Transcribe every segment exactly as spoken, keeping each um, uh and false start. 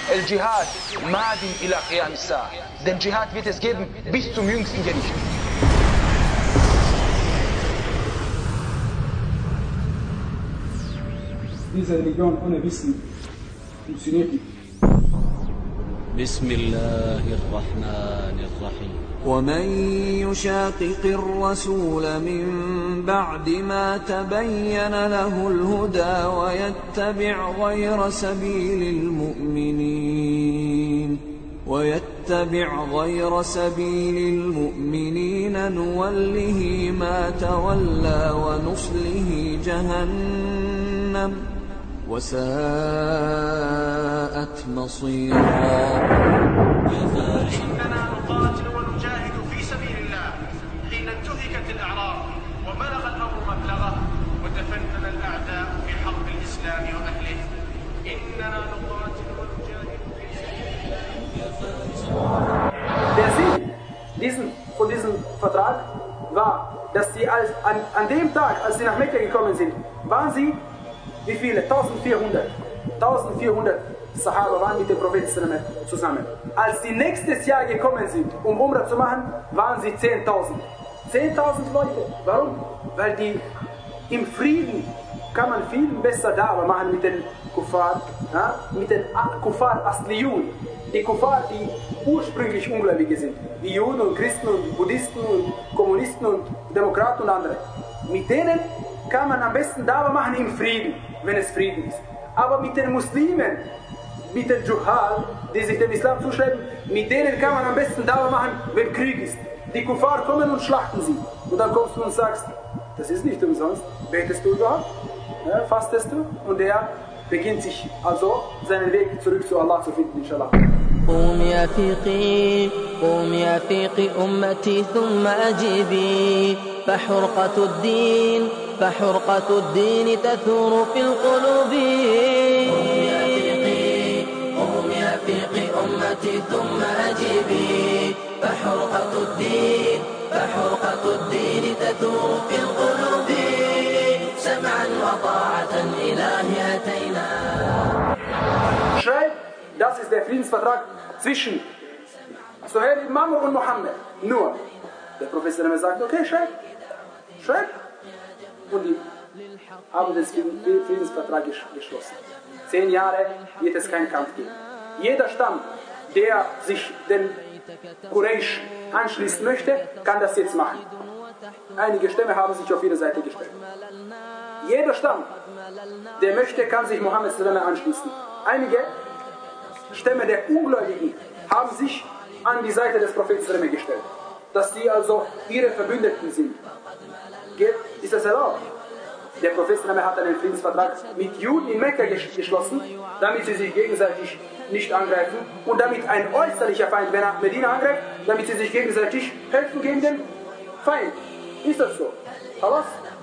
El-Jihad, Madin ila Qiyam as-Sa'a. Den Dschihad wird es geben bis zum jüngsten Gericht. Diese Religion ohne Wissen funktioniert nicht. بسم الله الرحمن الرحيم ومن يشاقق الرسول من بعد ما تبين له الهدى ويتبع غير سبيل المؤمنين ويتبع غير سبيل المؤمنين نوله ما تولى ونصله جهنم وساءت مصيرا. إننا نقاتل ونجاهد في سبيل الله حين انتهكت الأعراض وبلغ الأمر مبلغه وتفنن الأعداء في حرب الإسلام وأهله. إننا نقاتل ونجاهد في سبيل الله. Der Sinn diesen, von diesem Vertrag war, dass sie als, an, an dem Tag, als sie nach Mekka gekommen sind, waren sie wie viele? eintausendvierhundert. eintausendvierhundert Sahaba waren mit dem Propheten zusammen. Als sie nächstes Jahr gekommen sind, um Umrah zu machen, waren sie zehntausend. zehntausend Leute. Warum? Weil die im Frieden kann man viel besser Da'wah machen mit den Kuffar, ja? Mit den Kuffar Asliyun. Die Kuffar, die ursprünglich Ungläubige sind, wie Juden und Christen und Buddhisten und Kommunisten und Demokraten und andere. Mit denen kann man am besten Da'wah machen im Frieden, wenn es Frieden ist. Aber mit den Muslimen, mit den Juhal, die sich dem Islam zuschreiben, mit denen kann man am besten Da'wah machen, wenn Krieg ist. Die Kuffar kommen und schlachten sie. Und dann kommst du und sagst, das ist nicht umsonst. Betest du überhaupt? Ja, fastest du? Und er beginnt sich also seinen Weg zurück zu Allah zu finden, inshallah. قوم يا فيقي قوم يا فيقي أمتي ثم أجيبي فحرقة الدين فحرقة الدين تثور في القلوب. قوم يا فيقي قوم يا فيقي أمتي ثم أجيبي فحرقة الدين فحرقة الدين تثور في القلوب. سمعا وطاعة إلهي أتينا. Schreib, das ist der Friedensvertrag zwischen Suhail ibn Amr und Mohammed. Nur, der Prophet sagt, okay, schreib, schreib. Und die haben den Friedensvertrag geschlossen. Zehn Jahre wird es keinen Kampf geben. Jeder Stamm, der sich den Quraysh anschließen möchte, kann das jetzt machen. Einige Stämme haben sich auf ihre Seite gestellt. Jeder Stamm, der möchte, kann sich Mohammed anschließen. Einige Stämme der Ungläubigen haben sich an die Seite des Propheten gestellt. Dass sie also ihre Verbündeten sind. Ist das erlaubt? Der Prophet hat einen Friedensvertrag mit Juden in Mekka geschlossen, damit sie sich gegenseitig nicht angreifen und damit ein äußerlicher Feind, wenn er Medina angreift, damit sie sich gegenseitig helfen gegen den Feind. Ist das so? Aber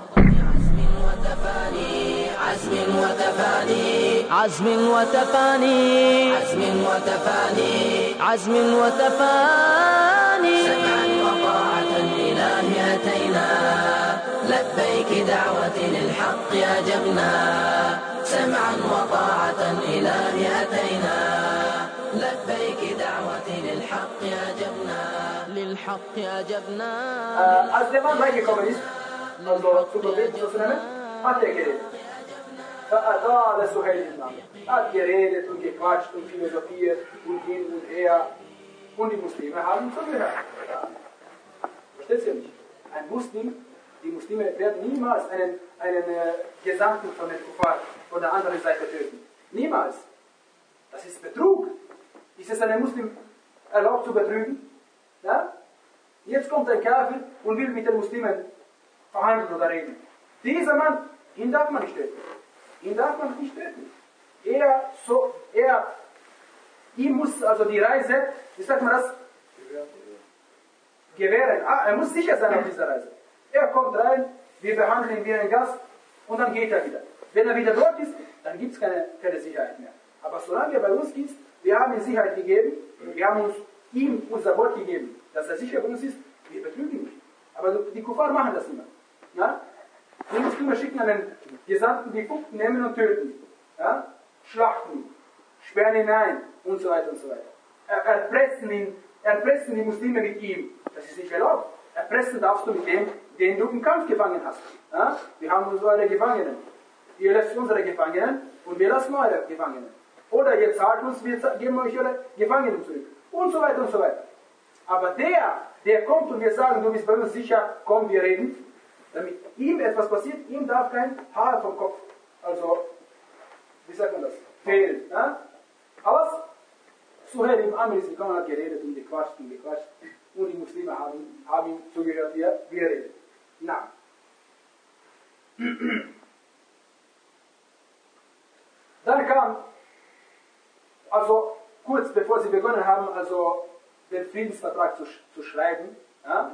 عزم وتفاني عزم وتفاني عزم وتفاني عزم وتفاني. سمعا وطاعة إلهي أتينا لبيك دعوة للحق أجبنا. سمعا وطاعة إلهي أتينا لبيك دعوة للحق أجبنا للحق أجبنا. Als der Mann reingekommen ist, also zu Propheten zu nennen, hat er geredet. Fa'adala Suhail ibn Amr. Hat geredet und gequatscht und philosophiert und hin und her. Und die Muslime haben zugehört. Versteht ihr nicht? Ein Muslim, die Muslime werden niemals einen, einen äh, Gesandten von den Kuffar von der anderen Seite töten. Niemals. Das ist Betrug. Ist es einem Muslim erlaubt zu betrügen? Ja? Jetzt kommt ein Kafir und will mit den Muslimen verhandeln oder reden. Dieser Mann, ihn darf man nicht töten. Ihn darf man nicht töten. Er, so, er, ihm muss also die Reise, wie sagt man das? Gewähren. Ah, er muss sicher sein auf dieser Reise. Er kommt rein, wir behandeln ihn wie einen Gast und dann geht er wieder. Wenn er wieder dort ist, dann gibt es keine, keine Sicherheit mehr. Aber solange er bei uns ist, wir haben ihm Sicherheit gegeben, wir haben uns, ihm unser Wort gegeben, dass er sicher bei uns ist, wir betrügen ihn nicht. Aber die Kuffar machen das immer. Ja? Die Muslime schicken einen Gesandten, die Fukten nehmen und töten. Ja? Schlachten, sperren ihn ein, und so weiter und so weiter. Er, erpressen, ihn, erpressen die Muslime mit ihm. Das ist nicht erlaubt. Erpressen darfst du mit dem, den du im Kampf gefangen hast. Ja? Wir haben unsere Gefangenen. Ihr lasst unsere Gefangenen und wir lassen eure Gefangenen. Oder ihr zahlt uns, wir geben euch eure Gefangenen zurück. Und so weiter und so weiter. Aber der, der kommt und wir sagen, du bist bei uns sicher, komm, wir reden. Damit ihm etwas passiert, ihm darf kein Haar vom Kopf, also, wie sagt man das, fehlen. Ja? Aber Suhail ibn Amr ist gekommen, hat geredet und gequatscht und gequatscht. Und die Muslime haben, haben ihm zugehört, wie er, wie er redet. Na. Dann kam, also kurz bevor sie begonnen haben, also den Friedensvertrag zu, zu schreiben, ja,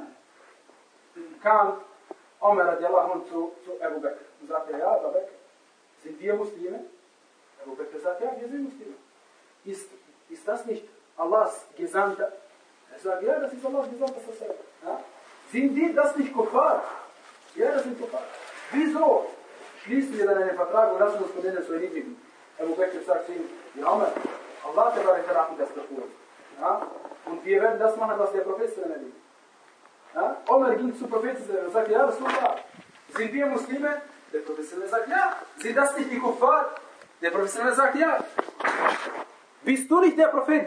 kam Umar radiallahu anhu zu, zu Abu Bakr und sagte, ja, Abu Bakr, sind wir Muslime? Abu Bakr sagt, ja, wir sind Muslime. Ist, ist das nicht Allahs Gesandter? Er sagt, ja, das ist Allahs Gesandter. Ja? Sind die das nicht Kuffar? Ja, das sind Kuffar. Wieso schließen wir dann einen Vertrag und lassen uns von denen so erniedrigen? Abu Bakr sagt zu ihm, ja, Umar, Allah hat das befohlen. Ja? Und wir werden das machen, was der Prophet erlebt. Ja? Umar ging zum Propheten und sagte, ja, das ist wahr. Sind wir Muslime? Der Prophet sagt, ja. Sind das nicht die Kuffar? Der Prophet sagt, ja. Bist du nicht der Prophet?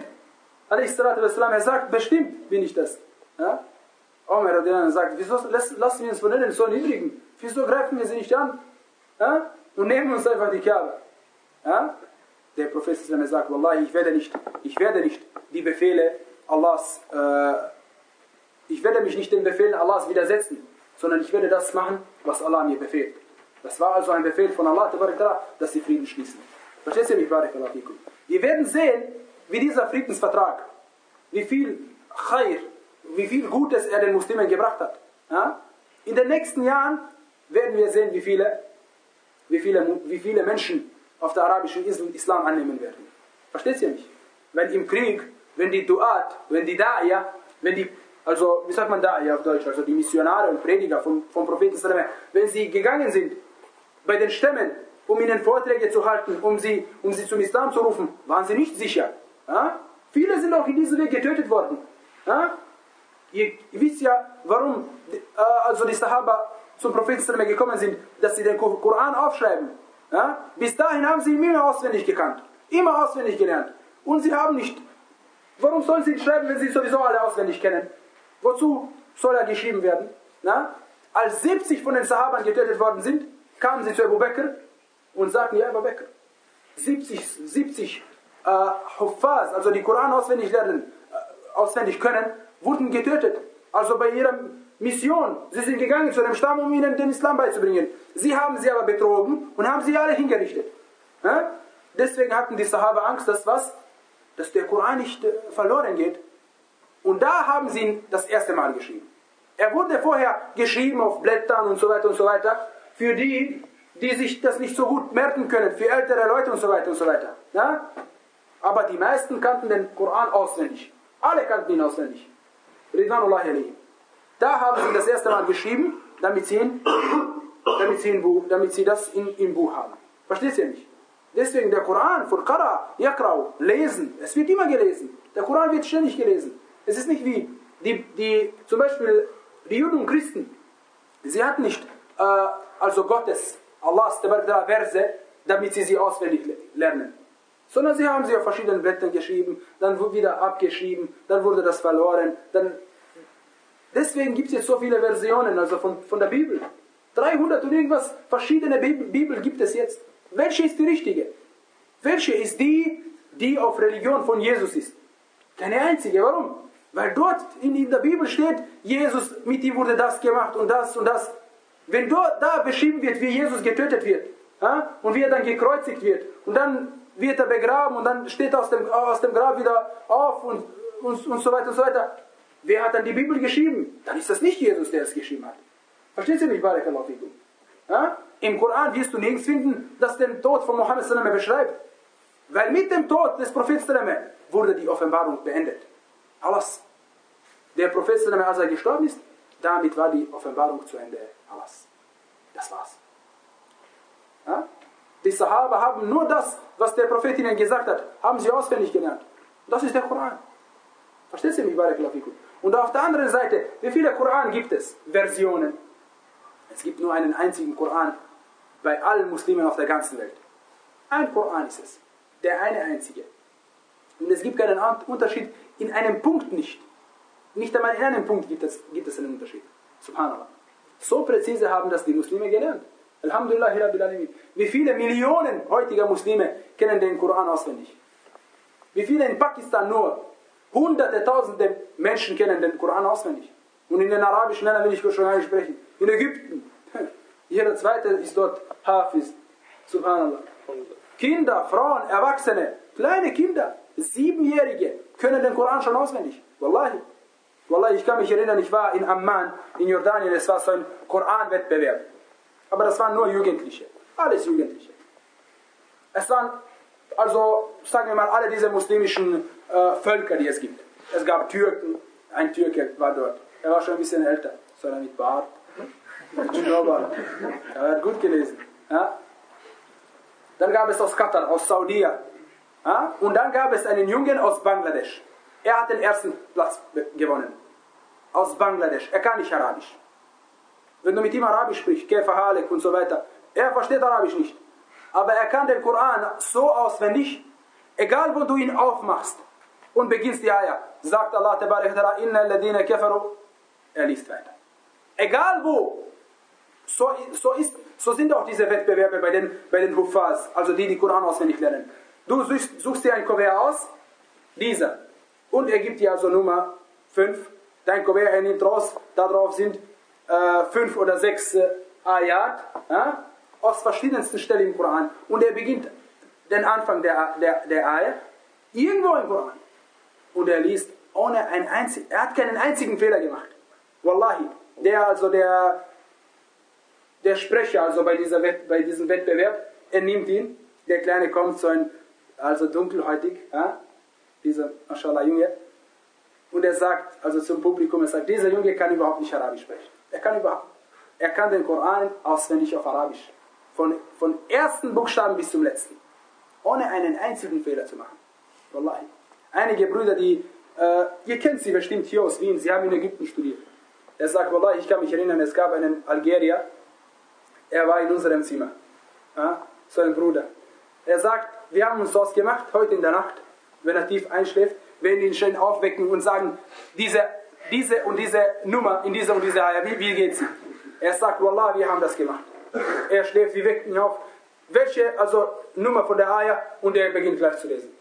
Er sagt, bestimmt bin ich das. Ja? Umar sagt, wieso lassen wir uns von denen so erniedrigen? Wieso greifen wir sie nicht an? Ja? Und nehmen uns einfach die Kaaba. Ja? Der Prophet sagt, Wallahi, ich werde nicht, ich werde nicht die Befehle Allahs, äh, ich werde mich nicht den Befehlen Allahs widersetzen, sondern ich werde das machen, was Allah mir befehlt. Das war also ein Befehl von Allah, dass sie Frieden schließen. Versteht ihr mich, Barakallahu fikum? Wir werden sehen, wie dieser Friedensvertrag, wie viel Khair, wie viel Gutes er den Muslimen gebracht hat. Ja? In den nächsten Jahren werden wir sehen, wie viele, wie viele, wie viele Menschen auf der arabischen Insel Islam annehmen werden. Versteht ihr mich? Wenn im Krieg, wenn die Duat, wenn die Da'ia, wenn die, also wie sagt man Da'ia auf Deutsch, also die Missionare und Prediger vom, vom Propheten, wenn sie gegangen sind bei den Stämmen, um ihnen Vorträge zu halten, um sie, um sie zum Islam zu rufen, waren sie nicht sicher. Ja? Viele sind auch in diesem Weg getötet worden. Ja? Ihr, ihr wisst ja, warum äh, also die Sahaba zum Propheten gekommen sind, dass sie den Koran aufschreiben. Ja? Bis dahin haben sie ihn immer auswendig gekannt. Immer auswendig gelernt. Und sie haben nicht. Warum sollen sie ihn schreiben, wenn sie sowieso alle auswendig kennen? Wozu soll er geschrieben werden? Ja? Als siebzig von den Sahabern getötet worden sind, kamen sie zu Abu Bakr und sagten, ja, Abu Bakr, siebzig, siebzig äh, Huffaz, also die Koran auswendig lernen, äh, auswendig können, wurden getötet. Also bei ihrer Mission. Sie sind gegangen zu einem Stamm, um ihnen den Islam beizubringen. Sie haben sie aber betrogen und haben sie alle hingerichtet. Ja? Deswegen hatten die Sahaba Angst, dass was? Dass der Koran nicht äh, verloren geht. Und da haben sie ihn das erste Mal geschrieben. Er wurde vorher geschrieben auf Blättern und so weiter und so weiter. Für die, die sich das nicht so gut merken können. Für ältere Leute und so weiter und so weiter. Ja? Aber die meisten kannten den Koran auswendig. Alle kannten ihn auswendig. Ridwanullahi alayhim. Da haben sie das erste Mal geschrieben, damit sie, ihn, damit sie, ihn, damit sie das in, im Buch haben. Versteht ihr nicht? Deswegen der Koran von Qara, Yakrau, lesen. Es wird immer gelesen. Der Koran wird ständig gelesen. Es ist nicht wie die, die zum Beispiel die Juden und Christen. Sie hatten nicht äh, also Gottes, Allahs Verse, damit sie sie auswendig lernen. Sondern sie haben sie auf verschiedenen Blättern geschrieben, dann wurde wieder abgeschrieben, dann wurde das verloren. Dann Deswegen gibt es jetzt so viele Versionen also von, von der Bibel. dreihundert und irgendwas verschiedene Bibel, Bibel gibt es jetzt. Welche ist die richtige? Welche ist die, die auf Religion von Jesus ist? Keine einzige. Warum? Weil dort in, in der Bibel steht, Jesus, mit ihm wurde das gemacht und das und das. Wenn dort da beschrieben wird, wie Jesus getötet wird, ja, und wie er dann gekreuzigt wird, und dann wird er begraben und dann steht er aus dem, aus dem Grab wieder auf und, und, und so weiter und so weiter. Wer hat dann die Bibel geschrieben? Dann ist das nicht Jesus, der es geschrieben hat. Versteht ihr mich, Barakallahu fikum? Ja? Im Koran wirst du nirgends finden, dass den Tod von Mohammed sallam beschreibt. Weil mit dem Tod des Propheten sallam wurde die Offenbarung beendet. Alles. Der Prophet sallam, als er gestorben ist, damit war die Offenbarung zu Ende. Alles. Das war's. Ja? Die Sahaba haben nur das, was der Prophet ihnen gesagt hat, haben sie auswendig gelernt. Das ist der Koran. Verstehst du mich, Barakallahu fikum? Und auf der anderen Seite, wie viele Koran gibt es? Versionen. Es gibt nur einen einzigen Koran bei allen Muslimen auf der ganzen Welt. Ein Koran ist es. Der eine einzige. Und es gibt keinen Unterschied in einem Punkt nicht. Nicht einmal in einem Punkt gibt es, gibt es einen Unterschied. Subhanallah. So präzise haben das die Muslime gelernt. Alhamdulillah, Rabbil Alamin. Wie viele Millionen heutiger Muslime kennen den Koran auswendig? Wie viele in Pakistan nur? Hunderte, tausende Menschen kennen den Koran auswendig. Und in den arabischen Ländern will ich schon gar nicht sprechen. In Ägypten. Jeder zweite ist dort Hafiz. Subhanallah. Kinder, Frauen, Erwachsene, kleine Kinder, Siebenjährige können den Koran schon auswendig. Wallahi. Wallahi, ich kann mich erinnern, ich war in Amman, in Jordanien, es war so ein Koran-Wettbewerb. Aber das waren nur Jugendliche. Alles Jugendliche. Es waren, also, sagen wir mal, alle diese muslimischen äh, Völker, die es gibt. Es gab Türken, ein Türke war dort. Er war schon ein bisschen älter. So einer mit Bart. Mit Schnurrbart. Er hat gut gelesen. Ja? Dann gab es aus Katar, aus Saudi. Ja? Und dann gab es einen Jungen aus Bangladesch. Er hat den ersten Platz gewonnen. Aus Bangladesch. Er kann nicht Arabisch. Wenn du mit ihm Arabisch sprichst, Kefa Halek und so weiter, er versteht Arabisch nicht. Aber er kann den Koran so auswendig, egal wo du ihn aufmachst und beginnst die Ayah, sagt Allah Tabarak wa Ta'ala, Inna alladhina kafaru, er liest weiter. Egal wo, so, so, ist, so sind auch diese Wettbewerbe bei den, bei den Huffaz, also die, die Koran auswendig lernen. Du suchst, suchst dir ein Kuvert aus, dieser, und er gibt dir also Nummer fünf, dein Kuvert, er nimmt raus, darauf sind äh, fünf oder sechs äh, Ayat, ja, aus verschiedensten Stellen im Koran. Und er beginnt den Anfang der, der, der Ayah irgendwo im Koran. Und er liest ohne ein einzigen, er hat keinen einzigen Fehler gemacht. Wallahi. Der also der, der Sprecher, also bei, dieser Wett, bei diesem Wettbewerb, er nimmt ihn, der Kleine kommt so ein, also dunkelhäutig, ja, dieser, Mashallah, Junge, und er sagt, also zum Publikum, er sagt, dieser Junge kann überhaupt nicht Arabisch sprechen. Er kann überhaupt, er kann den Koran auswendig auf Arabisch. Von, von ersten Buchstaben bis zum letzten. Ohne einen einzigen Fehler zu machen. Wallahi. Einige Brüder, die, äh, ihr kennt sie bestimmt hier aus Wien, sie haben in Ägypten studiert. Er sagt, Wallahi, ich kann mich erinnern, es gab einen Algerier, er war in unserem Zimmer. Ja, so ein Bruder. Er sagt, wir haben uns ausgemacht, heute in der Nacht, wenn er tief einschläft, werden ihn schön aufwecken und sagen, diese, diese und diese Nummer in dieser und dieser Ayah, wie, wie geht sie? Er sagt, Wallah, wir haben das gemacht. Er schläft, wir wecken ihn auf. Welche, also Nummer von der Ayah, und er beginnt gleich zu lesen.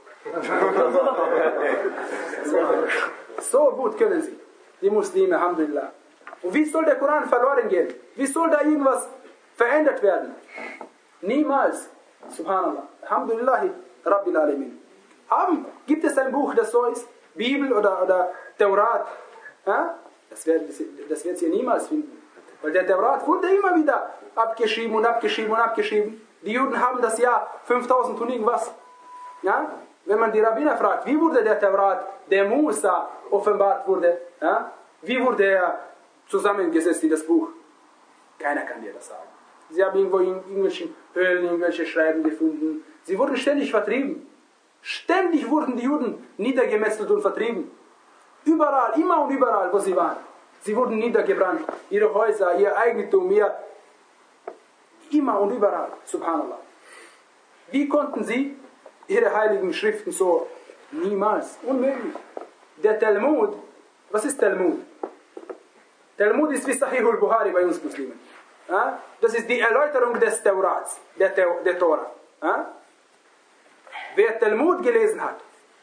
So gut können sie, die Muslime, Alhamdulillah. Und wie soll der Koran verloren gehen? Wie soll da irgendwas verändert werden? Niemals. Subhanallah. Alhamdulillah, Rabbil Alamin. Haben, gibt es ein Buch, das so ist? Bibel oder, oder Taurat? Ja? Das wird das wird sie niemals finden. Weil der Taurat wurde immer wieder abgeschrieben und abgeschrieben und abgeschrieben. Die Juden haben das Jahr fünftausend und irgendwas. Ja? Wenn man die Rabbiner fragt, wie wurde der Taurat, der Musa offenbart wurde, ja? Wie wurde er zusammengesetzt in das Buch? Keiner kann dir das sagen. Sie haben irgendwo in irgendwelchen Höhlen irgendwelche Schreiben gefunden. Sie wurden ständig vertrieben. Ständig wurden die Juden niedergemetzelt und vertrieben. Überall, immer und überall, wo sie waren. Sie wurden niedergebrannt. Ihre Häuser, ihr Eigentum, ihr... Immer und überall. Subhanallah. Wie konnten sie ihre heiligen Schriften so? Niemals. Unmöglich. Der Talmud, was ist Talmud? Talmud ist wie Sahih al-Bukhari bei uns Muslimen. Ja? Das ist die Erläuterung des Taurats, der, der Tora. Ja? Wer Talmud gelesen hat,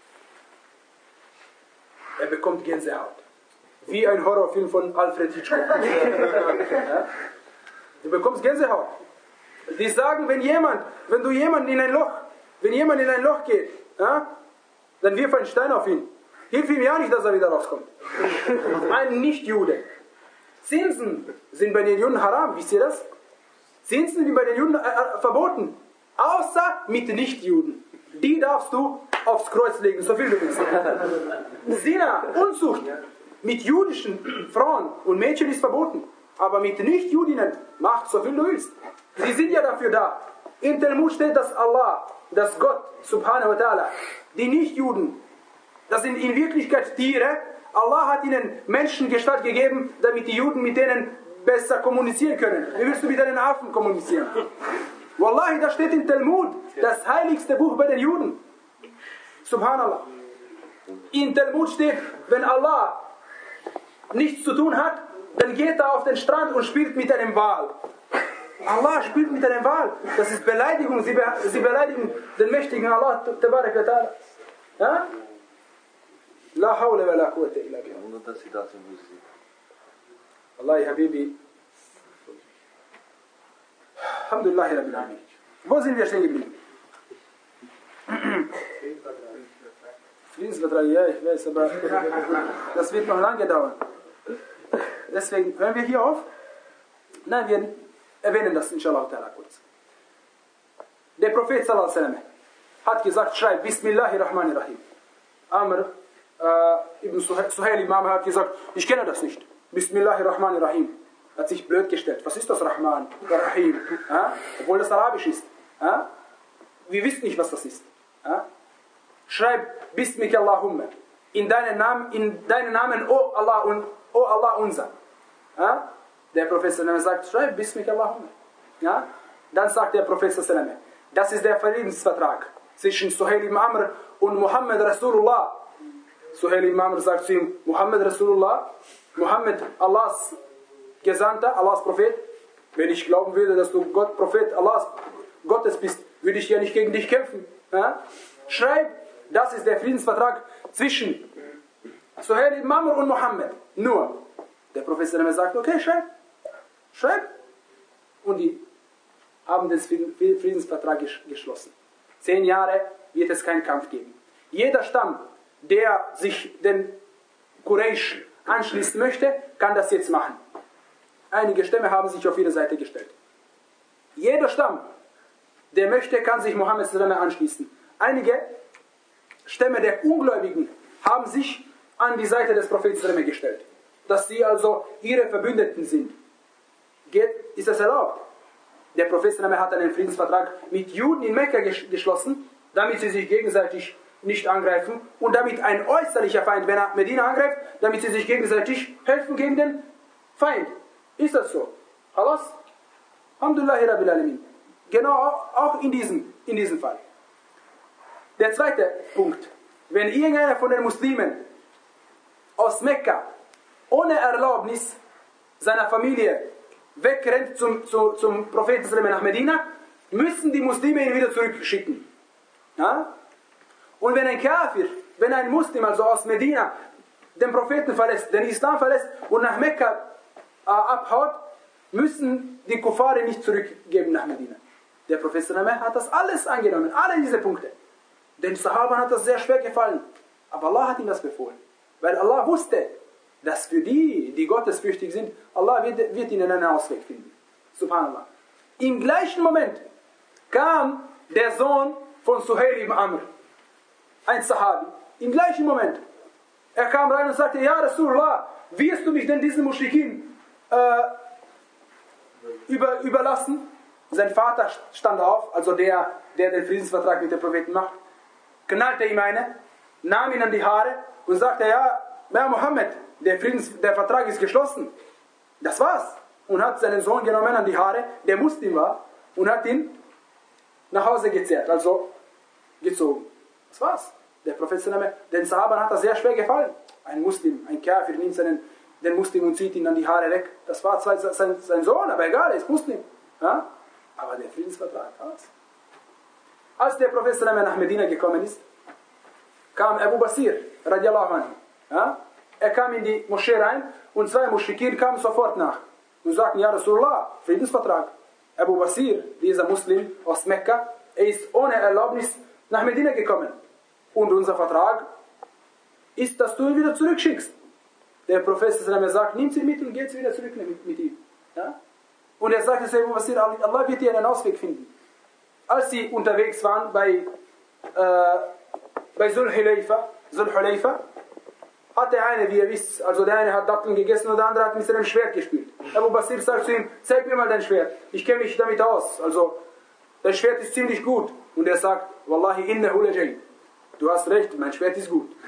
er bekommt Gänsehaut. Wie ein Horrorfilm von Alfred Hitchcock. Ja? Du bekommst Gänsehaut. Die sagen, wenn jemand, wenn du jemanden in ein Loch, wenn jemand in ein Loch geht, ja, dann wirf einen Stein auf ihn. Hilf ihm ja nicht, dass er wieder rauskommt. Ein Nicht-Jude. Zinsen sind bei den Juden haram, wisst ihr das? Zinsen sind bei den Juden äh, verboten. Außer mit Nicht-Juden. Die darfst du aufs Kreuz legen, so viel du willst. Zina, Unzucht mit jüdischen Frauen und Mädchen ist verboten. Aber mit Nicht-Judinnen macht so viel du willst. Sie sind ja dafür da. Im Talmud steht, dass Allah, dass Gott, subhanahu wa ta'ala, die Nicht-Juden Das sind in Wirklichkeit Tiere. Allah hat ihnen Menschengestalt gegeben, damit die Juden mit denen besser kommunizieren können. Wie willst du mit einem Affen kommunizieren? Wallahi, das steht in Talmud, das heiligste Buch bei den Juden. Subhanallah. In Talmud steht, wenn Allah nichts zu tun hat, dann geht er auf den Strand und spielt mit einem Wal. Allah spielt mit einem Wal. Das ist Beleidigung. Sie, be sie beleidigen den mächtigen Allah. Ja? La hawla wa la quwwata illa billah. Und dass sie das im Bus sehen. Wallahi, Habibi. Alhamdulillah, Rabbil Alamin. Wo sind wir stehen geblieben? Friedensvertrag, ja, ich weiß, aber das wird noch lange dauern. Deswegen hören wir hier auf. Nein, wir erwähnen das inshallah ta'ala kurz. Der Prophet sallallahu alaihi wasallam hat gesagt, schreib Bismillahirrahmanirrahim. Amr äh, ibn Suhail Imam hat gesagt, ich kenne das nicht. Bismillahirrahmanirrahim. Hat sich blöd gestellt. Was ist das Rahman? Rahim. Ja? Obwohl das Arabisch ist. Ja? Wir wissen nicht, was das ist. Ja? Schreib Bismika Allahumma. In deinen Namen, in deinen Namen, O Allah, und, O Allah unser. Ja? Der Prophet sagt, schreib Bismika Allahumma. Ja? Dann sagt der Prophet, das ist der Friedensvertrag zwischen Suhail ibn Amr und Muhammad Rasulullah. Suhail ibn Amr sagt zu ihm, Muhammad Rasulullah, Muhammad Allahs Gesandter, Allahs Prophet. Wenn ich glauben würde, dass du Gott, Prophet Allahs Gottes bist, würde ich ja nicht gegen dich kämpfen. Ja? Schreib, das ist der Friedensvertrag zwischen Suhail ibn Amr und Muhammad. Nur, der Prophet sagt, okay, schreib. Schreib. Und die haben den Friedensvertrag geschlossen. Zehn Jahre wird es keinen Kampf geben. Jeder Stamm, der sich den Quraysh anschließen möchte, kann das jetzt machen. Einige Stämme haben sich auf ihre Seite gestellt. Jeder Stamm, der möchte, kann sich Mohammed anschließen. Einige Stämme der Ungläubigen haben sich an die Seite des Propheten gestellt. Dass sie also ihre Verbündeten sind. Geht, ist das erlaubt? Der Prophet hat einen Friedensvertrag mit Juden in Mekka geschlossen, damit sie sich gegenseitig nicht angreifen und damit ein äußerlicher Feind, wenn er Medina angreift, damit sie sich gegenseitig helfen gegen den Feind. Ist das so? Halas? Alhamdulillah Rabbil Alamin. Genau auch in diesem, in diesem Fall. Der zweite Punkt. Wenn irgendeiner von den Muslimen aus Mekka ohne Erlaubnis seiner Familie wegrennt zum, zu, zum Propheten nach Medina, müssen die Muslime ihn wieder zurückschicken. Ja? Und wenn ein Kafir, wenn ein Muslim also aus Medina den Propheten verlässt, den Islam verlässt und nach Mekka äh, abhaut, müssen die Kuffare nicht zurückgeben nach Medina. Der Prophet hat das alles angenommen, alle diese Punkte. Den Sahabern hat das sehr schwer gefallen. Aber Allah hat ihm das befohlen. Weil Allah wusste, dass für die, die gottesfürchtig sind, Allah wird, wird ihnen einen Ausweg finden. Subhanallah. Im gleichen Moment kam der Sohn von Suhail ibn Amr, ein Sahabi. Im gleichen Moment. Er kam rein und sagte, ja Rasulullah, wirst du mich denn diesen Muschrikin äh, über, überlassen? Sein Vater stand auf, also der, der den Friedensvertrag mit dem Propheten macht, knallte ihm eine, nahm ihn an die Haare und sagte, ja, ja Mohammed, der, Friedens, der Vertrag ist geschlossen. Das war's. Und hat seinen Sohn genommen an die Haare, der Muslim war, und hat ihn nach Hause gezerrt, also gezogen. Das war's. Der Prophet, den Sahabern hat das sehr schwer gefallen. Ein Muslim, ein Kafir nimmt seinen, den Muslim und zieht ihn an die Haare weg. Das war zwar sein, sein Sohn, aber egal, er ist Muslim. Ja? Aber der Friedensvertrag war's. Als der Prophet nach Medina gekommen ist, kam Abu Basir, radiallahu anhu. Ja? Er kam in die Moschee rein und zwei Muschrikin kamen sofort nach und sagten, ja Rasulullah, Friedensvertrag. Abu Basir, dieser Muslim aus Mekka, er ist ohne Erlaubnis nach Medina gekommen. Und unser Vertrag ist, dass du ihn wieder zurückschickst. Der Prophet sagt, nimm sie mit und geht wieder zurück mit, mit ihm. Ja? Und er sagte zu Abu Basir, Allah wird dir einen Ausweg finden. Als sie unterwegs waren bei, äh, bei Zulhulayfa, Zulhulayfa, hat der eine, wie ihr wisst, also der eine hat Datteln gegessen und der andere hat mit seinem Schwert gespielt. Abu Basir sagt zu ihm, zeig mir mal dein Schwert, ich kenne mich damit aus, also dein Schwert ist ziemlich gut. Und er sagt, Wallahi innahu lajay. Du hast recht, mein Schwert ist gut.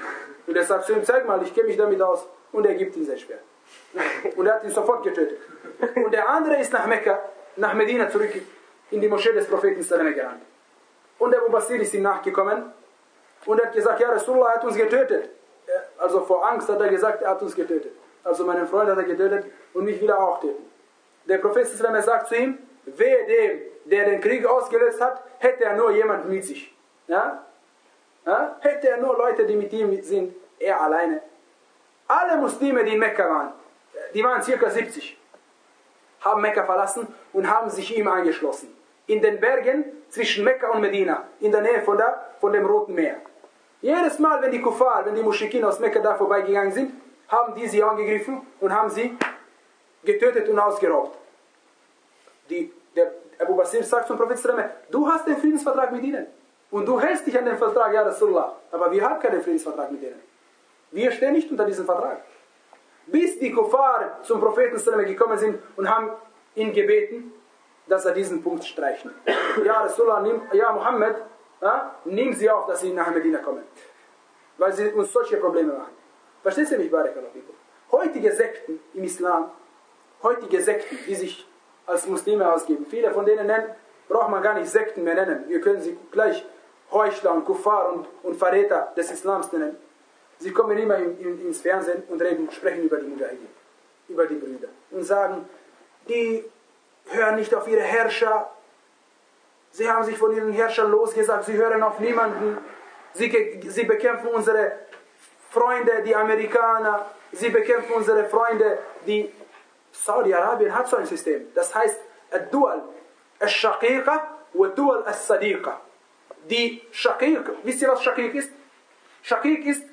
Und er sagt zu ihm, zeig mal, ich kenne mich damit aus. Und er gibt ihm sein Schwert. Und er hat ihn sofort getötet. Und der andere ist nach Mekka, nach Medina zurück in die Moschee des Propheten gerannt. Und der Abu Basir ist ihm nachgekommen und hat gesagt, ja, Rasulullah hat uns getötet. Also vor Angst hat er gesagt, er hat uns getötet. Also meinen Freund hat er getötet und mich will er auch töten. Der Prophet sagt zu ihm, wehe dem, der den Krieg ausgelöst hat, hätte er nur jemanden mit sich. Ja? Ja? Hätte er nur Leute, die mit ihm sind, er alleine. Alle Muslime, die in Mekka waren, die waren circa siebzig, haben Mekka verlassen und haben sich ihm angeschlossen. In den Bergen zwischen Mekka und Medina, in der Nähe von, der, von dem Roten Meer. Jedes Mal, wenn die Kuffar, wenn die Muschrikin aus Mekka da vorbeigegangen sind, haben die sie angegriffen und haben sie getötet und ausgeraubt. Die, der Abu Basir sagt zum Prophet, du hast den Friedensvertrag mit ihnen. Und du hältst dich an den Vertrag, ja Rasulullah. Aber wir haben keinen Friedensvertrag mit denen. Wir stehen nicht unter diesem Vertrag. Bis die Kuffar zum Propheten gekommen sind und haben ihn gebeten, dass er diesen Punkt streichen. Ja Rasulullah, nimm, ja Muhammad, ja, nimm sie auf, dass sie nach Medina kommen. Weil sie uns solche Probleme machen. Verstehst du mich, Barakallahu fikum? Heutige Sekten im Islam, heutige Sekten, die sich als Muslime ausgeben, viele von denen nennen, braucht man gar nicht Sekten mehr nennen. Wir können sie gleich Heuchler und Kuffar und, und Verräter des Islams nennen. Sie kommen immer in, in, ins Fernsehen und reden, sprechen über die Mujahideen, über die Brüder. Und sagen, die hören nicht auf ihre Herrscher. Sie haben sich von ihren Herrschern losgesagt. Sie hören auf niemanden. Sie, sie bekämpfen unsere Freunde, die Amerikaner. Sie bekämpfen unsere Freunde, die... Saudi-Arabien hat so ein System. Das heißt, Ad-Dual Al-Shaqiqa und Ad-Dual Al-Sadiqa. Die Shaqiq, wisst ihr was Shaqiq ist? Shaqiq ist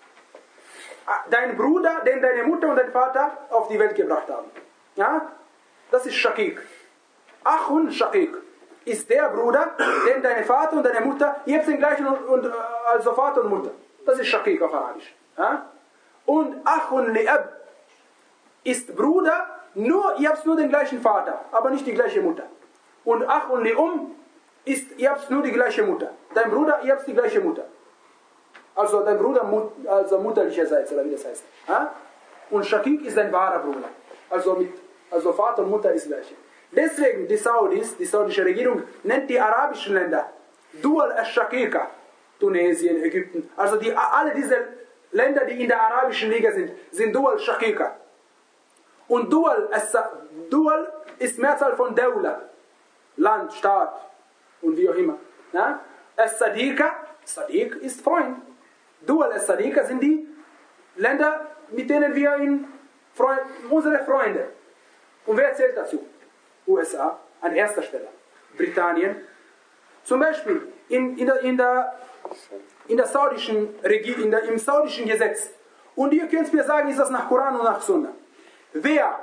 dein Bruder, den deine Mutter und dein Vater auf die Welt gebracht haben. Ja? Das ist Shaqiq. Achun Shaqiq ist der Bruder, den deine Vater und deine Mutter, ihr habt den gleichen und, und, also Vater und Mutter. Das ist Shaqiq auf Arabisch. Ja? Und Achun Li'ab ist Bruder, nur ihr habt nur den gleichen Vater, aber nicht die gleiche Mutter. Und Achun Li'um ist, ihr habt nur die gleiche Mutter. Dein Bruder, ihr habt die gleiche Mutter. Also dein Bruder, also mutterlicherseits, oder wie das heißt. Ja? Und Shaqiq ist dein wahrer Bruder. Also, mit, also Vater und Mutter ist gleich. Deswegen, die Saudis, die saudische Regierung, nennt die arabischen Länder Dual al-Shaqiqa. Tunesien, Ägypten. Also die, alle diese Länder, die in der arabischen Liga sind, sind Dual al-Shaqiqa. Und Dual, Dual ist Mehrzahl von Dawla. Land, Staat und wie auch immer. Ja? As-Sadiqa, Sadiq ist Freund. Dual As-Sadiqa sind die Länder, mit denen wir in Freund, unsere Freunde. Und wer zählt dazu? U S A an erster Stelle. Britannien. Zum Beispiel in, in, der, in, der, in der saudischen Regie, in der, im saudischen Gesetz. Und ihr könnt mir sagen, ist das nach Koran und nach Sunna. Wer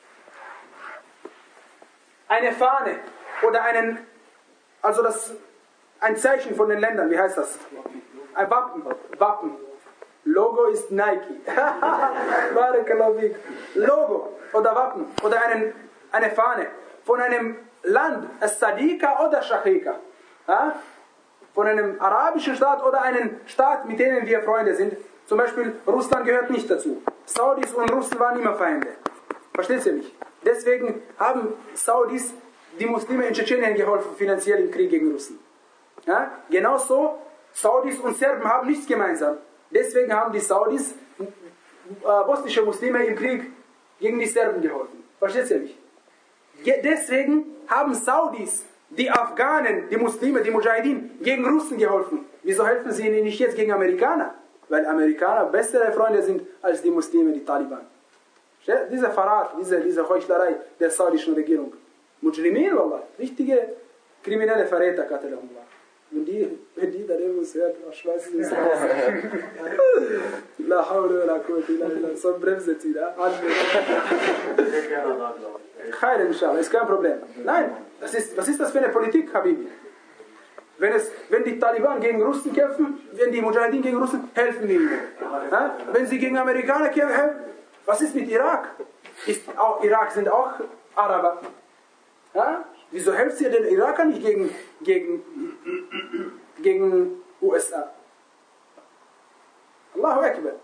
eine Fahne oder einen, also das, ein Zeichen von den Ländern, wie heißt das? Ein Wappen. Wappen. Logo ist Nike. Logo oder Wappen oder einen, eine Fahne von einem Land, As-Sadiqa oder Shaqiqa. Ja? Von einem arabischen Staat oder einem Staat, mit denen wir Freunde sind. Zum Beispiel Russland gehört nicht dazu. Saudis und Russen waren immer Feinde. Versteht ihr mich? Deswegen haben Saudis die Muslime in Tschetschenien geholfen, finanziell im Krieg gegen Russen. Ja? Genauso, Saudis und Serben haben nichts gemeinsam. Deswegen haben die Saudis äh, bosnische Muslime im Krieg gegen die Serben geholfen. Versteht ihr mich? Ge- deswegen haben Saudis die Afghanen, die Muslime, die Mujahideen gegen Russen geholfen. Wieso helfen sie ihnen nicht jetzt gegen Amerikaner? Weil Amerikaner bessere Freunde sind als die Muslime, die Taliban. Diese Verrat, diese, diese Heuchlerei der saudischen Regierung. Mujrimin, wallah, richtige kriminelle Verräter, Katalahullah. Wenn die, wenn die da irgendwas hört, schmeißen sie es raus. La hawla wa la quwwata illa billah. So bremset sie da. Khair, inshallah, ist kein Problem. Nein, das ist, was ist das für eine Politik, Habibi? Wenn, es, wenn die Taliban gegen Russen kämpfen, wenn die Mujahideen gegen Russen, helfen die ihnen. Ja? Wenn sie gegen Amerikaner kämpfen, was ist mit Irak? Ist auch, Irak sind auch Araber. Ja? Wieso helft ihr den Irakern nicht gegen, gegen, gegen U S A? Allahu Akbar.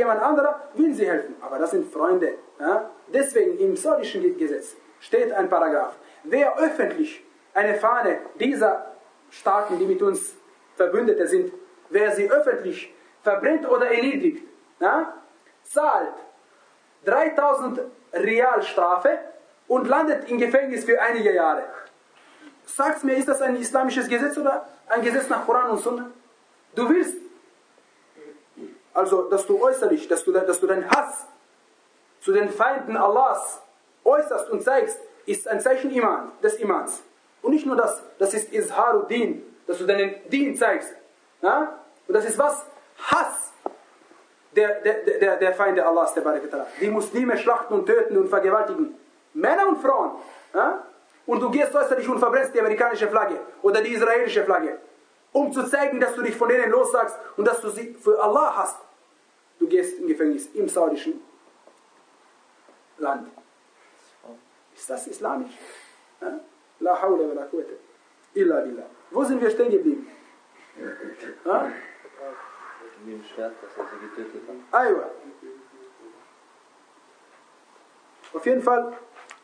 jemand anderer will sie helfen. Aber das sind Freunde. Ja? Deswegen im saudischen Gesetz steht ein Paragraph. Wer öffentlich eine Fahne dieser Staaten, die mit uns Verbündete sind, wer sie öffentlich verbrennt oder erniedrigt, ja, zahlt dreitausend Rial-Strafe und landet im Gefängnis für einige Jahre. Sagt mir, ist das ein islamisches Gesetz oder ein Gesetz nach Koran und Sunna? Du willst, also, dass du äußerlich, dass du, dass du deinen Hass zu den Feinden Allahs äußerst und zeigst, ist ein Zeichen Iman, des Imans. Und nicht nur das, das ist Izharuddin, dass du deinen Dien zeigst. Ja? Und das ist was? Hass der, der, der, der Feinde Allahs, der Barakatala. Die Muslime schlachten und töten und vergewaltigen. Männer und Frauen. Ja? Und du gehst äußerlich und verbrennst die amerikanische Flagge oder die israelische Flagge, um zu zeigen, dass du dich von denen lossagst und dass du sie für Allah hast. Du gehst im Gefängnis im saudischen Land. Ist das islamisch? Ja? La hawla wa la quwwata illa billah. Wo sind wir stehen geblieben? Ja? Mit dem Schwert, dass er sie getötet hat. Aywa. Auf jeden Fall,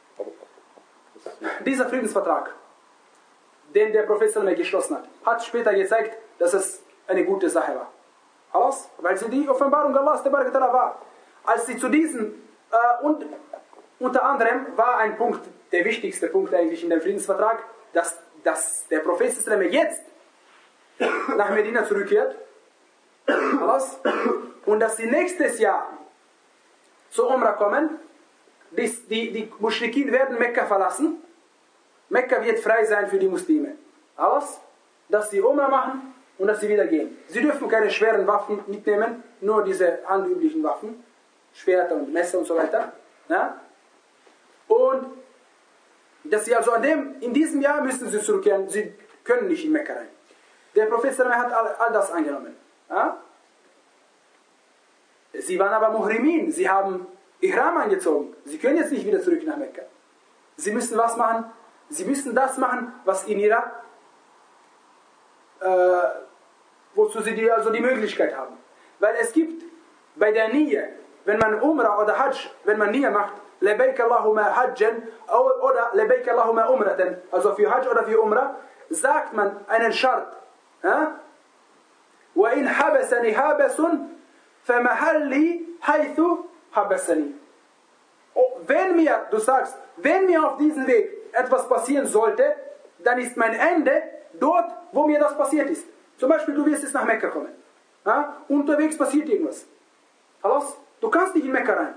dieser Friedensvertrag, den der Prophet Sallallahu geschlossen hat, hat später gezeigt, dass es eine gute Sache war. Alles? Weil sie die Offenbarung Allahs der Barakatala war. Als sie zu diesen, äh, und unter anderem war ein Punkt, der wichtigste Punkt eigentlich in dem Friedensvertrag, dass, dass der Prophet Sallallahu jetzt nach Medina zurückkehrt. Alles? Und dass sie nächstes Jahr zur Umrah kommen. Die, die, die Muschrikin werden Mekka verlassen. Mekka wird frei sein für die Muslime. Alles? Dass sie Umrah machen und dass sie wieder gehen. Sie dürfen keine schweren Waffen mitnehmen, nur diese handüblichen Waffen. Schwerter und Messer und so weiter. Ja? Und dass sie also an dem, in diesem Jahr müssen sie zurückkehren. Sie können nicht in Mekka rein. Der Prophet hat all, all das angenommen. Ja? Sie waren aber Muhrimin. Sie haben Ihram angezogen. Sie können jetzt nicht wieder zurück nach Mekka. Sie müssen was machen? Sie müssen das machen, was in ihrer, äh, wozu sie die, also die Möglichkeit haben. Weil es gibt bei der Niyyah, wenn man Umrah oder Hajj, wenn man Niyyah macht, Labaik Allahumma Hajjan oder Labaik Allahumma Umratan, also für Hajj oder für Umrah, sagt man einen Schart. وَإِنْ حَبَسَنِ حَبَسٌ فَمَحَلِّي حَيْثُ حَبَسَنِ. Wenn mir, du sagst, wenn mir auf diesem Weg etwas passieren sollte, dann ist mein Ende dort, wo mir das passiert ist. Zum Beispiel, du wirst jetzt nach Mekka kommen. Ja? Unterwegs passiert irgendwas. Alles? Du kannst nicht in Mekka rein.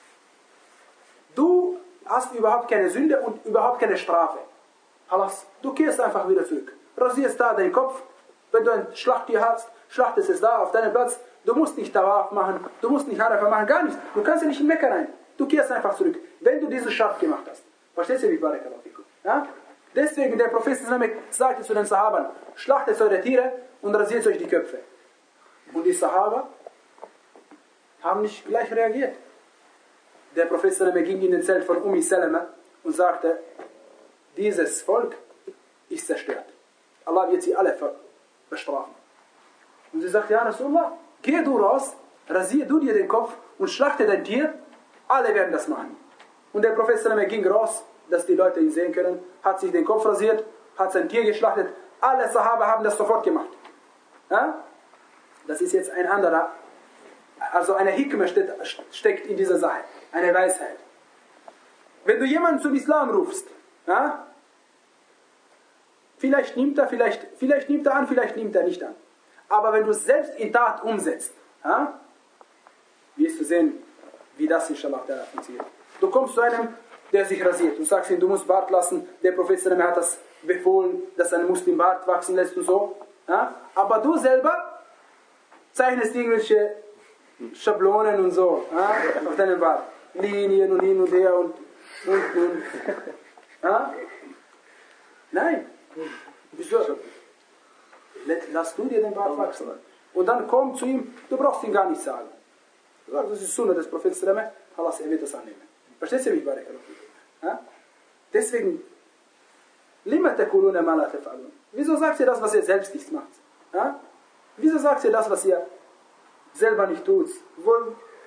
Du hast überhaupt keine Sünde und überhaupt keine Strafe. Alles? Du kehrst einfach wieder zurück. Rasierst da deinen Kopf. Wenn du ein Schlachttier hast, schlachtest es da auf deinem Platz. Du musst nicht Tawaf machen, du musst nicht Arafa machen, gar nichts. Du kannst ja nicht in Mekka rein. Du kehrst einfach zurück, wenn du diesen Schart gemacht hast. Verstehst du, wie Barakallahu fikum? Ja? Deswegen, der Prophet sagte zu den Sahabern, schlachtet eure Tiere und rasiert euch die Köpfe. Und die Sahaba haben nicht gleich reagiert. Der Prophet ging in den Zelt von Ummi Salama und sagte, dieses Volk ist zerstört. Allah wird sie alle bestrafen. Und sie sagte, ja Rasulullah, geh du raus, rasier du dir den Kopf und schlachte dein Tier, alle werden das machen. Und der Prophet ging raus, dass die Leute ihn sehen können, hat sich den Kopf rasiert, hat sein Tier geschlachtet, alle Sahaba haben das sofort gemacht. Ja? Das ist jetzt ein anderer, also eine Hikmah steckt in dieser Sache, eine Weisheit. Wenn du jemanden zum Islam rufst, ja, vielleicht nimmt er, vielleicht, vielleicht nimmt er an, vielleicht nimmt er nicht an. Aber wenn du es selbst in Tat umsetzt, ja, wirst du sehen, wie das inshallah funktioniert. Du kommst zu einem, der sich rasiert. Du sagst ihm, du musst Bart lassen. Der Prophet hat das befohlen, dass ein Muslim Bart wachsen lässt und so. Ja? Aber du selber zeichnest irgendwelche Schablonen und so, ja, auf deinem Bart. Linien und hin und her und und und. Ja? Nein. Wieso? Lass du dir den Bart wachsen. Und dann komm zu ihm, du brauchst ihn gar nicht sagen. Du sagst, das ist Sunna des Propheten, Allah, er wird das annehmen. Verstehst du mich, Barakallahu? Ja? Deswegen, lima taquluna ma la taf'alun. Wieso sagt ihr das, was ihr selbst nicht macht? Ja? Wieso sagt ihr das, was ihr selber nicht tut?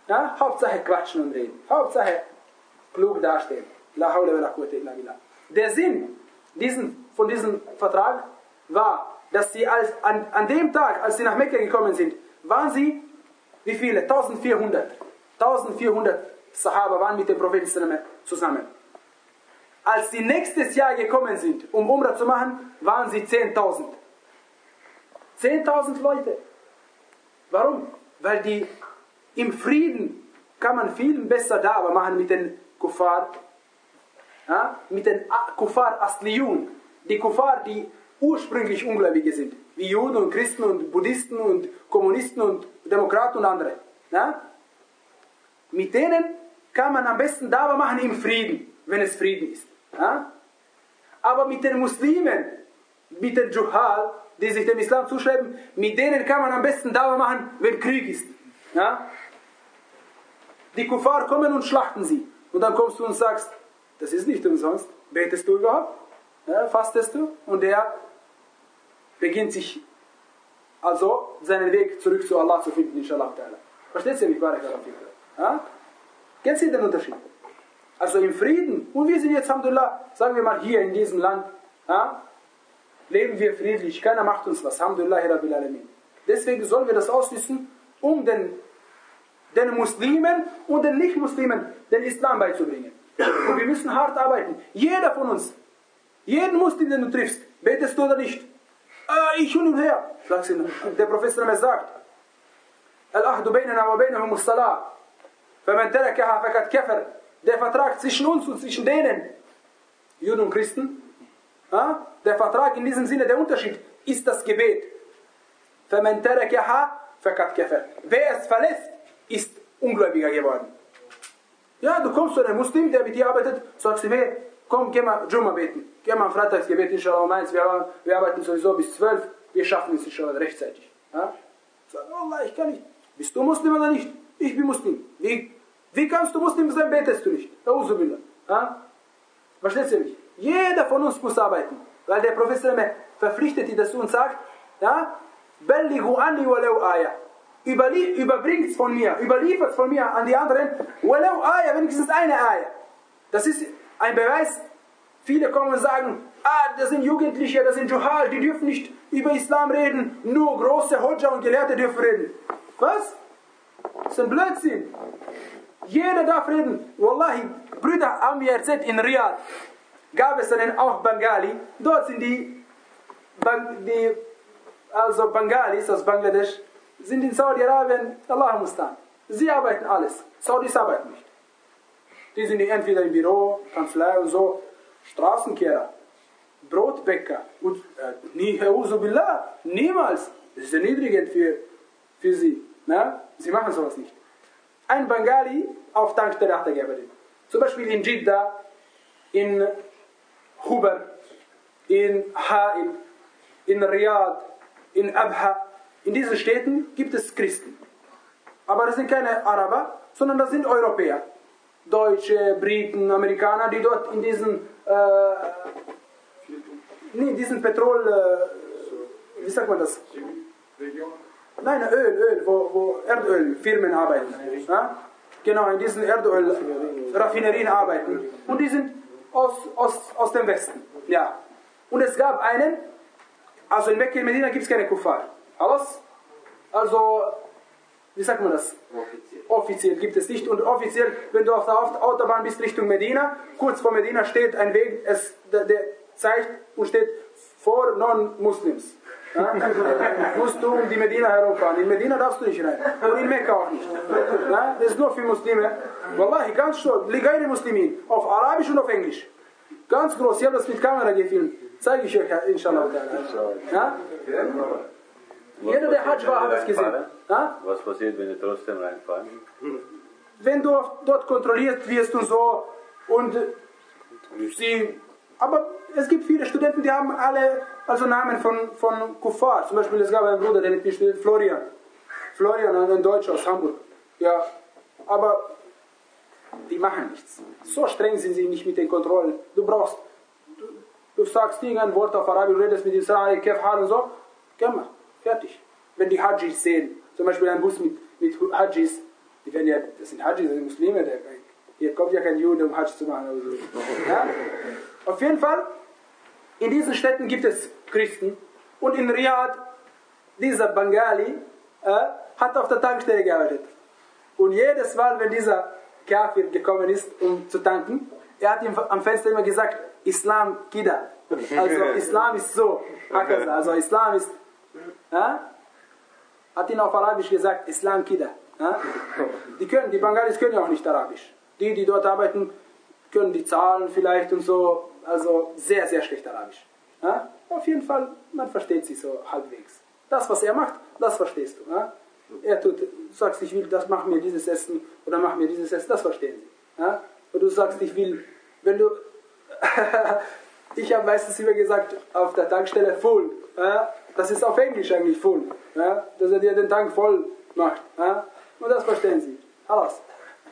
Ja? Hauptsache quatschen und reden. Hauptsache klug dastehen. La hawla wa la quwwata illa billah. Der Sinn diesen, von diesem Vertrag war, dass sie als, an, an dem Tag, als sie nach Mekka gekommen sind, waren sie, wie viele? eintausendvierhundert. eintausendvierhundert Sahaba waren mit dem Propheten zusammen. Als sie nächstes Jahr gekommen sind, um Umrah zu machen, waren sie zehntausend. zehntausend Leute. Warum? Weil die im Frieden kann man viel besser Da'wah machen mit den Kuffar, ja? Mit den Kuffar Asliyun, die Kuffar, die ursprünglich Ungläubige sind, wie Juden und Christen und Buddhisten und Kommunisten und Demokraten und andere. Ja? Mit denen kann man am besten Da'wah machen im Frieden, wenn es Frieden ist. Ja? Aber mit den Muslimen, mit den Juhal, die sich dem Islam zuschreiben, mit denen kann man am besten Da'wah machen, wenn Krieg ist. Ja? Die Kuffar kommen und schlachten sie. Und dann kommst du und sagst, das ist nicht umsonst. Betest du überhaupt? Ja, fastest du? Und er beginnt sich also seinen Weg zurück zu Allah zu finden, inshallah. Versteht ihr mich? Ja? Kennst du den Unterschied? Also im Frieden, und wir sind jetzt, Alhamdulillah, sagen wir mal hier in diesem Land, ja, leben wir friedlich, keiner macht uns was, Alhamdulillah, Rabbil Alamin. Deswegen sollen wir das ausnutzen, um den, den Muslimen und den Nicht-Muslimen den Islam beizubringen. Und wir müssen hart arbeiten. Jeder von uns, jeden Muslim, den du triffst, betest du oder nicht? Ah, ich hin und her. Der Professor sagt, Al-Ahdu baynana wa baynahum as-salah. Faman tarakaha faqad kafar. Der Vertrag zwischen uns und zwischen denen, Juden und Christen, ja, der Vertrag in diesem Sinne, der Unterschied, ist das Gebet. فَمَنْ تَرَكَهَا فَقَدْ كَفَرَ. Wer es verlässt, ist Ungläubiger geworden. Ja, du kommst zu einem Muslim, der mit dir arbeitet, sagst du ihm, hey, komm, geh mal Jumma beten. Geh mal am Freitagsgebet, inshallah, um eins, wir, wir arbeiten sowieso bis zwölf, wir schaffen es inshallah rechtzeitig. Ja? Sag, Allah, ich kann nicht. Bist du Muslim oder nicht? Ich bin Muslim. Wie? Wie kannst du Muslim sein, betest du nicht? Ja? Verstehst du mich? Jeder von uns muss arbeiten. Weil der Professor verpflichtet dich dazu und sagt, ja, Bellighu anni walau aya. Überbringt es von mir, überliefert es von mir an die anderen, walau aya, wenigstens eine Aya. Das ist ein Beweis. Viele kommen und sagen, ah, das sind Jugendliche, das sind Juhal, die dürfen nicht über Islam reden, nur große Hodja und Gelehrte dürfen reden. Was? Das ist ein Blödsinn. Jeder darf reden. Wallahi, Brüder haben mir erzählt, in Riyadh gab es einen auch Bengali. Dort sind die, die also Bengalis aus Bangladesch, sind in Saudi-Arabien, Allah mustan. Sie arbeiten alles. Saudis arbeiten nicht. Die sind entweder im Büro, Kanzlei und so, Straßenkehrer, Brotbäcker. Und äh, nie, billah, niemals. Das ist erniedrigend für, für sie. Na? Sie machen sowas nicht. Ein Bengali auf Tankstelle hat er gearbeitet. Zum Beispiel in Jeddah, in Khubar, in Ha'il, in Riyadh, in Abha. In diesen Städten gibt es Christen. Aber das sind keine Araber, sondern das sind Europäer. Deutsche, Briten, Amerikaner, die dort in diesen, äh, nee, diesen Petrol, äh, wie sagt man das? Nein, Öl, Öl, wo, wo Erdölfirmen arbeiten. Ja? Genau, in diesen Erdölraffinerien arbeiten. Und die sind aus, aus, aus dem Westen. Ja. Und es gab einen, also in Mekka und Medina gibt es keine Kuffar. Alles? Also, wie sagt man das? Offiziell. Offiziell gibt es nicht. Und offiziell, wenn du auf der Autobahn bist Richtung Medina, kurz vor Medina steht ein Weg, es, der, der zeigt und steht vor Non-Muslims. Ja? Musst du um die Medina herumfahren. In Medina darfst du nicht rein. Und in Mekka auch nicht. Ja? Das ist nur für Muslime. Wallahi, ganz stolz. Ligaine Muslimin. Auf Arabisch und auf Englisch. Ganz groß. Ich habe das mit Kamera gefilmt. Zeige ich euch, inshallah. Ja? Jeder, der Hajj war, hat das gesehen. Ja? Was passiert, wenn die trotzdem reinfahren? Wenn du dort kontrolliert wirst und so. Und sie... Aber es gibt viele Studenten, die haben alle also Namen von, von Kuffar. Zum Beispiel, es gab einen Bruder, der mit mir studiert, Florian. Florian, ein Deutscher aus Hamburg. Ja, aber die machen nichts. So streng sind sie nicht mit den Kontrollen. Du brauchst, du, du sagst irgendein Wort auf Arabisch, du redest mit Israel, Kef, Hal und so. Geh mal, fertig. Wenn die Hajjis sehen, zum Beispiel ein Bus mit, mit Hajjis, Die werden ja, das sind Hajjis, das sind Muslime, der, hier kommt ja kein Jude, um Hajj zu machen oder so. Ja? Auf jeden Fall, in diesen Städten gibt es Christen und in Riyadh, dieser Bengali äh, hat auf der Tankstelle gearbeitet. Und jedes Mal, wenn dieser Kafir gekommen ist, um zu tanken, er hat ihm am Fenster immer gesagt, Islam Kida. Also Islam ist so. Also Islam ist, äh, hat ihn auf Arabisch gesagt, Islam Kida. Äh? Die können, die Bengalis können ja auch nicht Arabisch. Die, die dort arbeiten, können die Zahlen vielleicht und so, also sehr, sehr schlecht Arabisch. Ja? Auf jeden Fall, man versteht sie so halbwegs. Das, was er macht, das verstehst du. Ja? Er tut, du sagst, ich will, das mach mir dieses Essen oder mach mir dieses Essen, das verstehen sie. Ja? Und du sagst, ich will, wenn du, ich habe meistens immer gesagt, auf der Tankstelle full. Ja? Das ist auf Englisch eigentlich full. Ja? Dass er dir den Tank voll macht. Ja? Und das verstehen sie. Alles.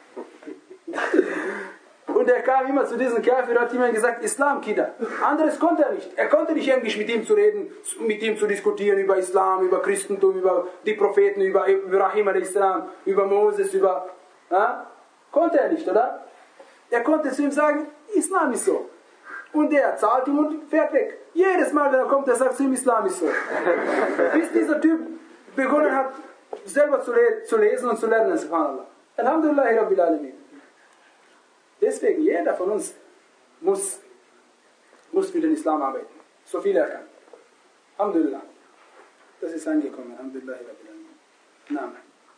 Und er kam immer zu diesem Kafir und hat immer gesagt, Islam, Kida. Anderes konnte er nicht. Er konnte nicht Englisch mit ihm zu reden, mit ihm zu diskutieren über Islam, über Christentum, über die Propheten, über Ibrahim a s, über Moses, über... Ja? Konnte er nicht, oder? Er konnte zu ihm sagen, Islam ist so. Und der zahlt ihm und fährt weg. Jedes Mal, wenn er kommt, er sagt zu ihm, Islam ist so. Bis dieser Typ begonnen hat, selber zu, le zu lesen und zu lernen, subhanallah. Alhamdulillah, Rabbil Alamin. Deswegen, jeder von uns muss, muss für den Islam arbeiten. So viel er kann. Alhamdulillah. Das ist angekommen. Alhamdulillah. Name.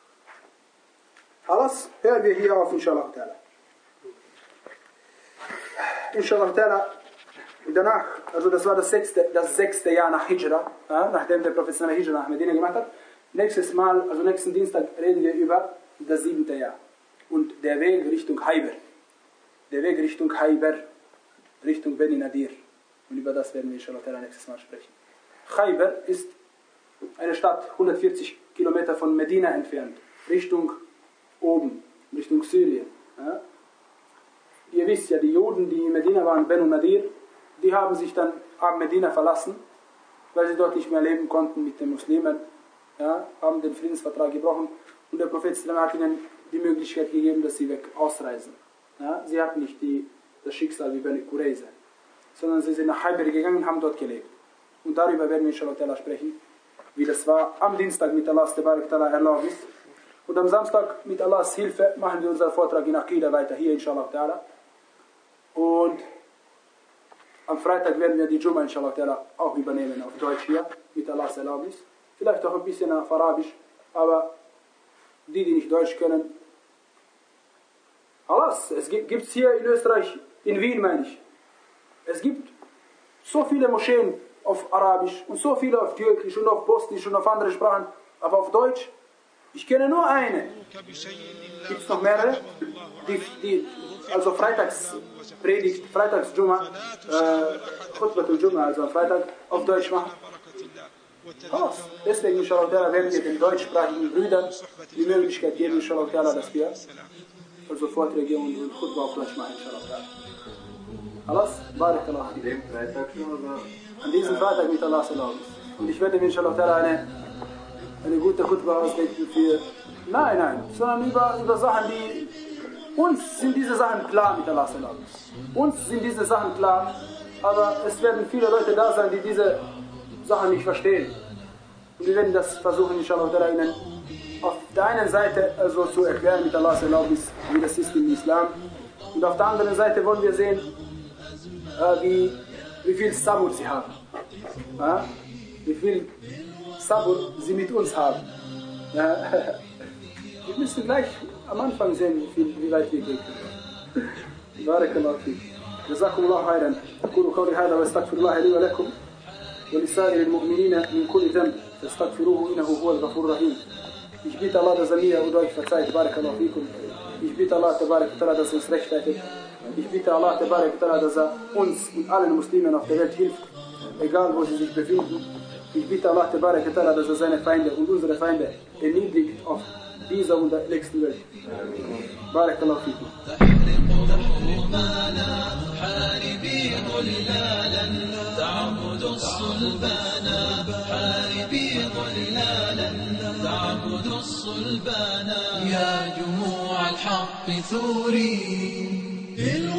Alles hören wir hier auf, inshallah ta'ala. Inshallah ta'ala, danach, also das war das sechste, das sechste Jahr nach Hijra, ja, nachdem der Prophet Hijra nach Medina gemacht hat. Nächstes Mal, also nächsten Dienstag, reden wir über das siebente Jahr. Und der Weg Richtung Khaybar. Der Weg Richtung Khaybar, Richtung Beni Nadir. Und über das werden wir inshallah nächstes Mal sprechen. Khaybar ist eine Stadt hundertvierzig Kilometer von Medina entfernt, Richtung oben, Richtung Syrien. Ja. Ihr wisst ja, die Juden, die in Medina waren, Benu Nadir, die haben sich dann ab Medina verlassen, weil sie dort nicht mehr leben konnten mit den Muslimen, ja, haben den Friedensvertrag gebrochen und der Prophet hat ihnen die Möglichkeit gegeben, dass sie weg ausreisen. Ja, sie hatten nicht die, das Schicksal wie Beni Qurayza, sondern sie sind nach Khaybar gegangen und haben dort gelebt. Und darüber werden wir inshallah sprechen, wie das war am Dienstag mit Allahs Erlaubnis. Und am Samstag mit Allahs Hilfe machen wir unseren Vortrag in Aqidah weiter hier inshallah ta'ala. Und am Freitag werden wir die Jumma inshallah ta'ala auch übernehmen auf Deutsch hier mit Allahs Erlaubnis. Vielleicht auch ein bisschen auf Arabisch, aber die, die nicht Deutsch können, alles. Es gibt es hier in Österreich, in Wien meine ich. Es gibt so viele Moscheen auf Arabisch und so viele auf Türkisch und auf Bosnisch und auf andere Sprachen, aber auf Deutsch, ich kenne nur eine. Gibt es noch mehrere? Die, die, also Freitagspredigt, Freitagsjumma, äh, Khutbatul Jumma, also am Freitag auf Deutsch machen. Oh, deswegen, inshallah, werden wir den deutschsprachigen Brüdern die Möglichkeit geben, inshallah, dass wir also Vorträge und Khutba auf Deutsch machen, inshallah. Alles? Barakallah. An dem Freitag schon, oder? An diesem Freitag mit Allahs Erlaubnis. Und ich werde mir, inshallah, eine, eine gute Khutba ausdenken für... Nein, nein, sondern über, über Sachen, die... Uns sind diese Sachen klar mit Allahs Erlaubnis. Uns sind diese Sachen klar, aber es werden viele Leute da sein, die diese Sachen nicht verstehen. Und wir werden das versuchen, inshallah, Ihnen auf der einen Seite also zu erklären mit Allahs Erlaubnis, wie das ist im Islam. Und auf der anderen Seite wollen wir sehen, äh, wie, wie viel Sabur sie haben. Ja? Wie viel Sabur sie mit uns haben. Ja? Wir müssen gleich am Anfang sehen, wie, viel, wie weit wir gehen können. Barakallahu fik. جزاكم الله خيرا. أقول قولي هذا وأستغفر الله لي ولكم ولسائر المؤمنين من كل ذنب فاستغفروه إنه هو الغفور الرحيم. Ich bitte Allah, dass er mir und euch verzeiht. Barakallahu fikum. Ich bitte Allah, dass er uns rechtfertigt. Ich bitte Allah, dass er uns und allen Muslimen auf der Welt hilft, egal wo sie sich befinden. Ich bitte Allah, dass er seine Feinde und unsere Feinde erniedrigt auf dieser und der nächsten Welt. Barakallahu fikum. حاربي ظلالا تعبد الصلبان حاربي ظلالا تعبد الصلبان صلبانا. يا جموع الحق ثوري